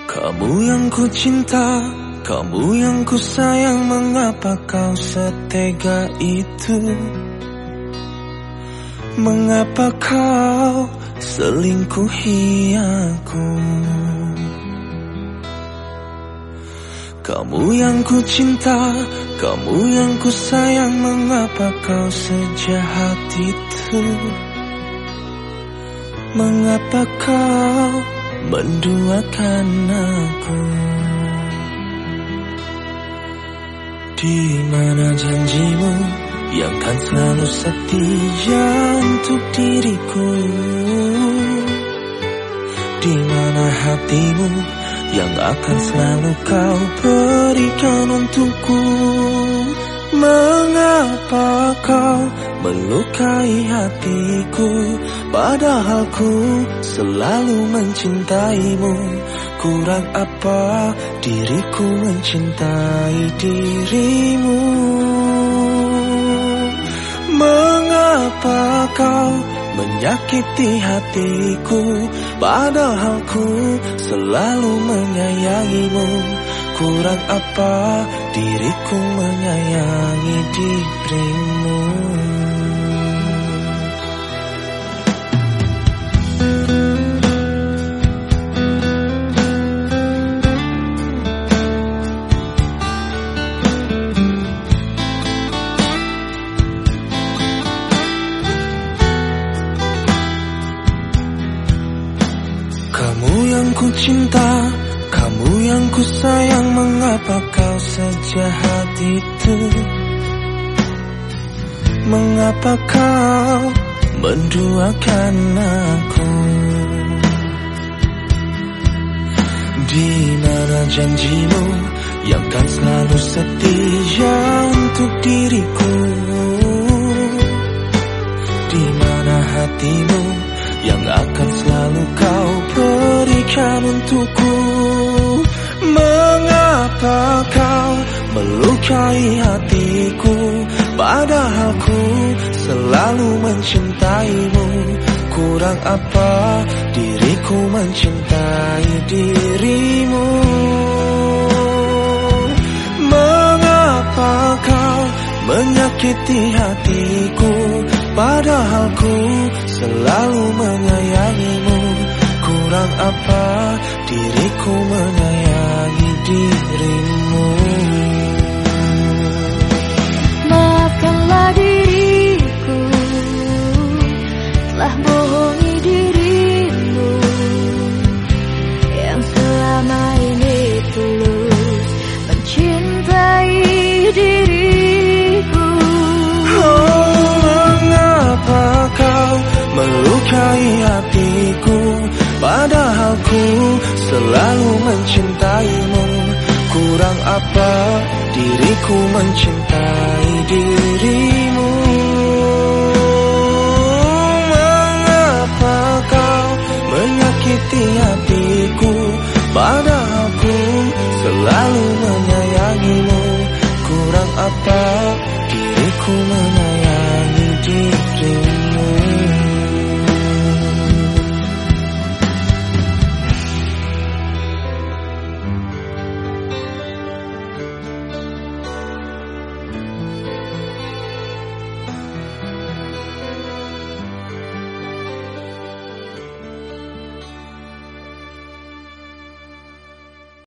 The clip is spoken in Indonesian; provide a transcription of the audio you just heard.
Kamu yang ku cinta, kamu yang ku sayang, mengapa kau setega itu? Mengapa kau selingkuhi aku? Kamu yang ku cinta, kamu yang ku sayang, mengapa kau sejahat itu? Mengapa kau menduakan aku? Di mana janjimu yang kan selalu setia untuk diriku? Di mana hatimu yang akan selalu kau berikan untukku? Mengapa kau melukai hatiku, padahal ku selalu mencintaimu? Kurang apa diriku mencintai dirimu? Mengapa kau menyakiti hatiku, padahal ku selalu menyayangimu? Kurang apa diriku menyayangi dirimu? Kamu yang ku cinta, kamu yang ku sayang, mengapa kau sejahat itu? Mengapa kau menduakan aku? Di mana janjimu yang kan selalu setia untuk diriku? Di mana hatimu yang akan selalu kau berikan untukku? Mengapa kau melukai hatiku, padahal ku selalu mencintaimu? Kurang apa diriku mencintai dirimu? Mengapa kau menyakiti hatiku, padahal ku selalu menyayangimu? Kurang apa diriku menyayangi dirimu? Maafkanlah diriku, telah bohongi dirimu yang selama ini tulus mencintai diriku. Oh, mengapa kau melukai hatiku, padahal ku selalu mencintaimu? Kurang apa diriku mencintai dirimu? Mengapa kau menyakiti hati?